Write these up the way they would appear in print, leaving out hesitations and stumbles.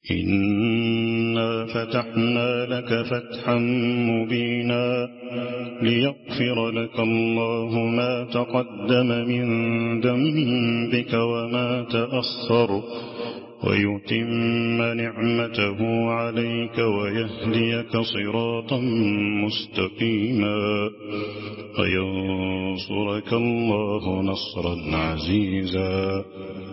إنا فتحنا لك فتحا مبينا ليغفر لك الله ما تقدم من ذنبك وما تأخر ويتم نعمته عليك ويهديك صراطا مستقيما وينصرك الله نصرا عزيزا.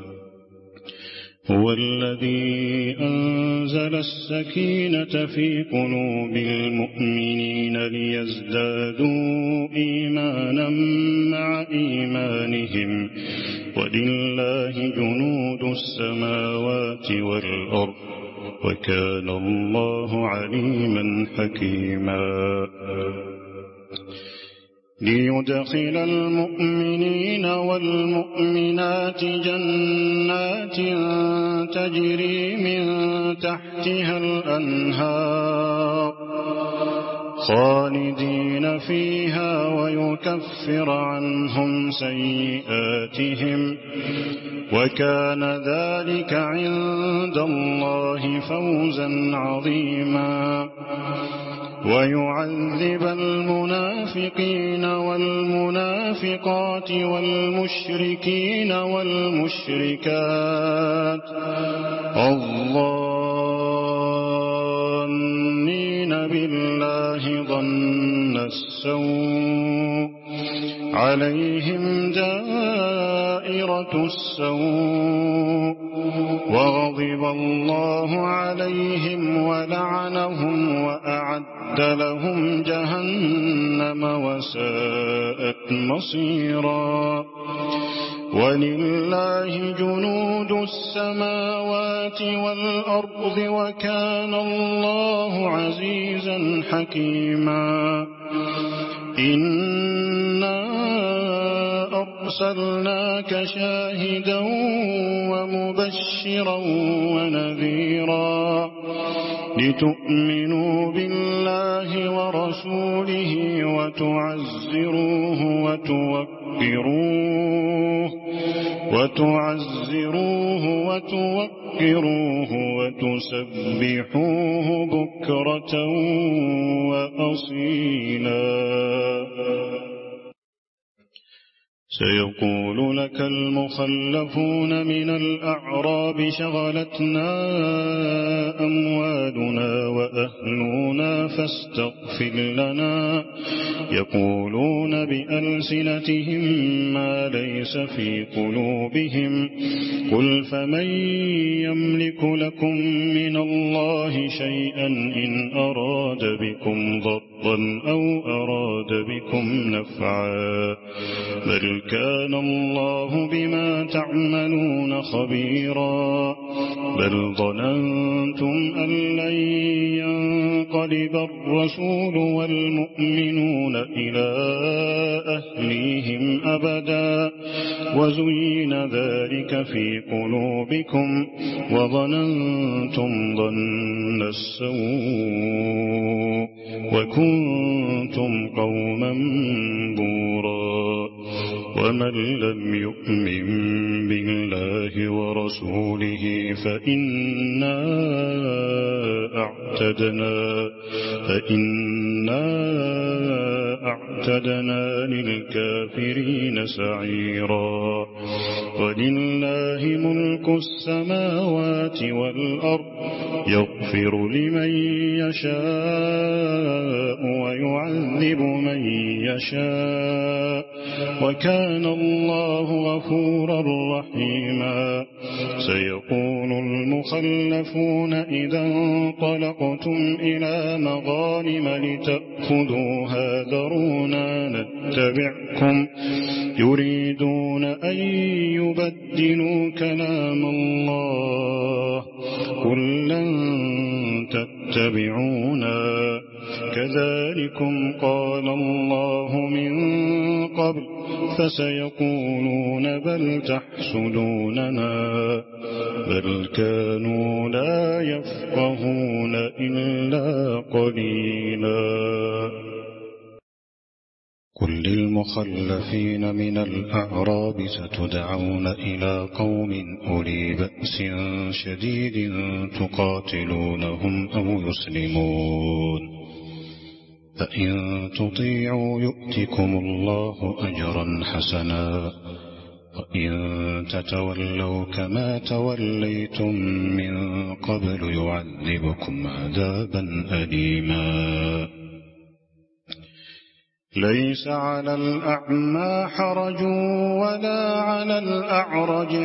هو الذي أنزل السكينة في قلوب المؤمنين ليزدادوا إيمانا مع إيمانهم ولله جنود السماوات والأرض وكان الله عليما حكيما. ليدخل المؤمنين والمؤمنات جنات تجري من تحتها الأنهار خالدين فيها ويكفر عنهم سيئاتهم وكان ذلك عند الله فوزا عظيما. ويعذب المنافقين والمنافقات والمشركين والمشركات الظانين بالله ظن السوء عليهم دائرة السوء وغضب الله عليهم ولعنهم وأعد لهم جهنم وساءت مصيرا. ولله جنود السماوات والأرض وكان الله عزيزا حكيما. إنا أرسلناك شاهدا ومبشرا ونذيرا لتؤمنوا بالله ورسوله وتعزروه وتوقروه وتسبحوه بكرة وأصيلا. سيقول لك المخلفون من الأعراب شغلتنا أموالنا وأهلنا فاستغفر لنا يقولون بألسنتهم ما ليس في قلوبهم قل فمن يملك لكم من الله شيئا إن أراد بكم ضرا أو أراد بكم نفعا بل كان الله بما تعملون خبيرا. بل ظننتم أن لن ينقلب الرسول والمؤمنون إلى أهليهم أبدا وزين ذلك في قلوبكم وظننتم ظن السوء وكنتم قوما بورا. ومن لم يؤمن بالله ورسوله فإنا أعتدنا للكافرين سعيرا. ولله ملك السماوات والأرض يغفر لمن يشاء ويعذب من يشاء وكان الله غفورا رحيما. سيقول المخلفون إذا انطلقتم إلى مغانم لتأخذوها ذرونا نتبعكم يريدون أن يبدلوا كلام الله قل لن تتبعونا كذلكم قال الله من قبل فسيقولون بل تحسدوننا بل كانوا لا يفقهون إلا قليلا. قل للمخلفين من الأعراب ستدعون إلى قوم أولي بأس شديد تقاتلونهم أو يسلمون، فإن تطيعوا يؤتكم الله أجرا حسنا، وإن تتولوا كما توليتم من قبل يعذبكم عذابا أليما. ليس على الأعمى حرج ولا على الأعرج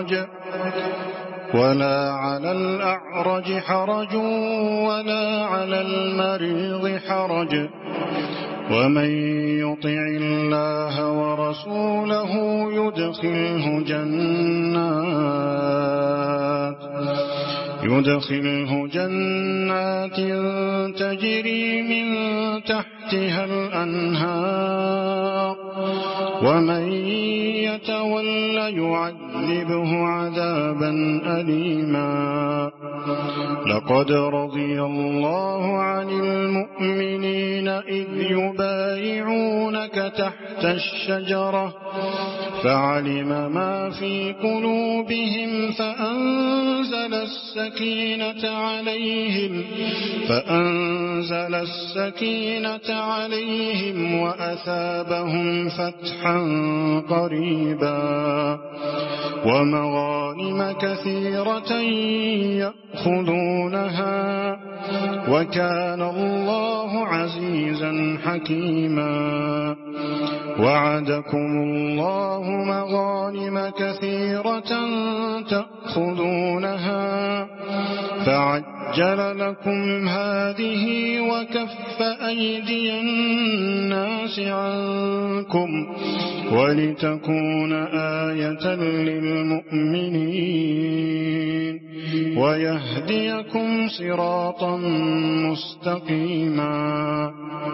حرج ولا على المريض حرج، ومن يطع الله ورسوله يدخله جنات تجري من تحتها الأنهار، ومن يتول يعذبه عذابا أليما. لقد رضي الله عن المؤمنين إذ يبايعونك تحت الشجرة فعلم ما في قلوبهم فأنزل السكينة عليهم وأثابهم فتحا قريبا ومغانم كثيرة يأخذونها، وكان الله عزيزا حكيما. وعدكم الله مغانم كثيرة تأخذونها فعجل لكم هذه وكف أيدي الناس عنكم ولتكون آية للمؤمنين ويهديكم صراطا مستقيما.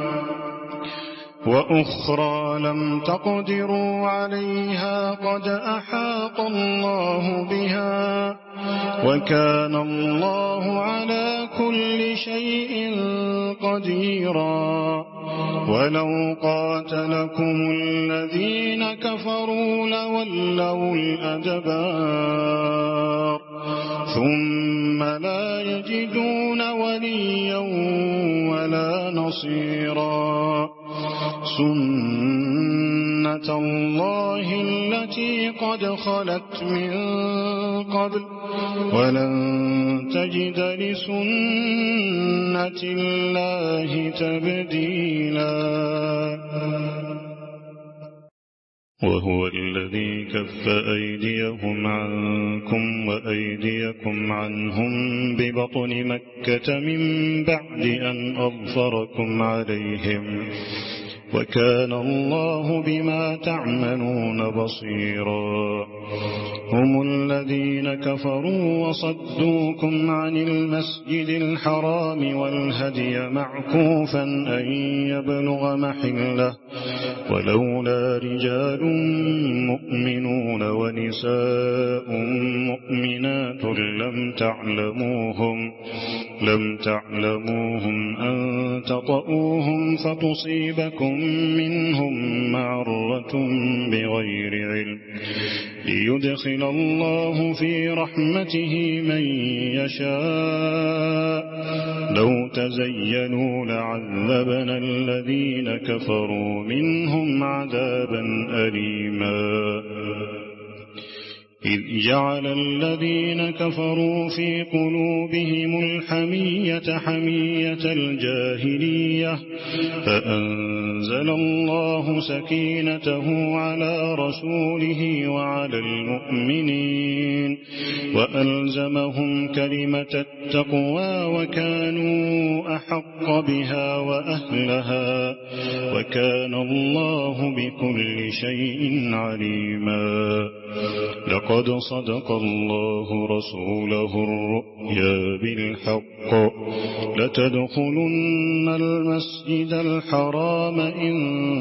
وأخرى لم تقدروا عليها قد أحاط الله بها، وكان الله على كل شيء قديرا. ولو قاتلكم الذين كفروا لولوا الأدبار ثم لا يجدون وليا ولا نصيرا. سنة الله التي قد خلت من قبل ولن تجد لسنة الله تبديلا. وهو الذي كف أيديهم عنكم وأيديكم عنهم ببطن مكة من بعد أن أظفركم عليهم، وكان الله بما تعملون بصيرا. هم الذين كفروا وصدوكم عن المسجد الحرام والهدي معكوفا أن يبلغ محله، ولولا رجال مؤمنون ونساء مؤمنات لم تعلموهم أن تطؤوهم فتصيبكم منهم معرة بغير علم، ليدخل الله في رحمته من يشاء. لو تزينوا لعذبنا الذين كفروا منهم عذابا أليما. إذ جعل الذين كفروا في قلوبهم الحمية حمية الجاهلية، فأنزل الله سكينته على رسوله وعلى المؤمنين وألزمهم كلمة التقوى وكانوا أحق بها وأهلها، وكان الله بكل شيء عليما. لقد صدق الله رسوله الرؤيا بالحق، لتدخلن المسجد الحرام إن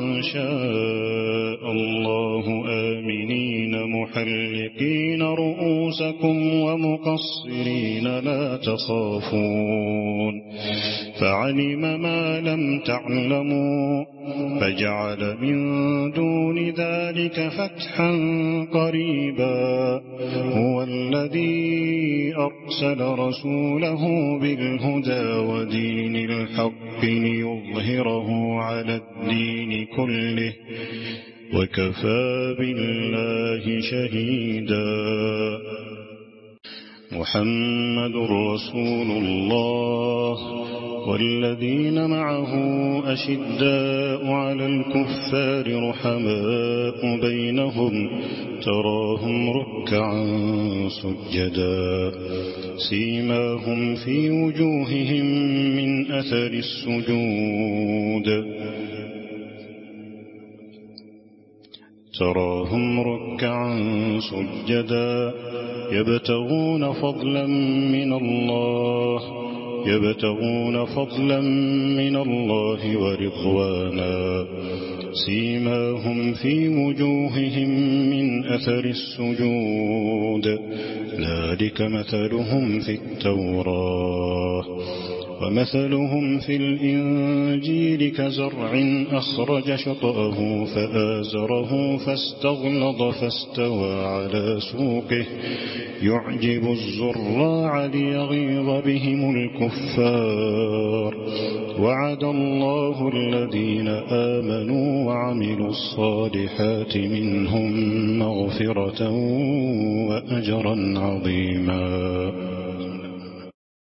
شاء الله آمنين محلقين رؤوسكم ومقصرين لا تخافون، فعلم ما لم تعلموا فجعل من دون ذلك فتحا قريبا هو الذي أرسل رسوله بالهدى ودين الحق ليظهره على الدين كله وكفى بالله شهيدا محمد رسول الله والذين معه أشداء على الكفار رحماء بينهم تراهم ركعا سجدا سيماهم في وجوههم من أثر السجود تراهم ركعا سجدا يبتغون فضلا من الله ورضوانا سيماهم في وجوههم من أثر السجود ذلك مثلهم في التوراة ومثلهم في الإنجيل كزرع أخرج شطأه فآزره فاستغلظ فاستوى على سوقه يعجب الزراع ليغيظ بهم الكفار وعد الله الذين آمنوا وعملوا الصالحات منهم مغفرة وأجرا عظيما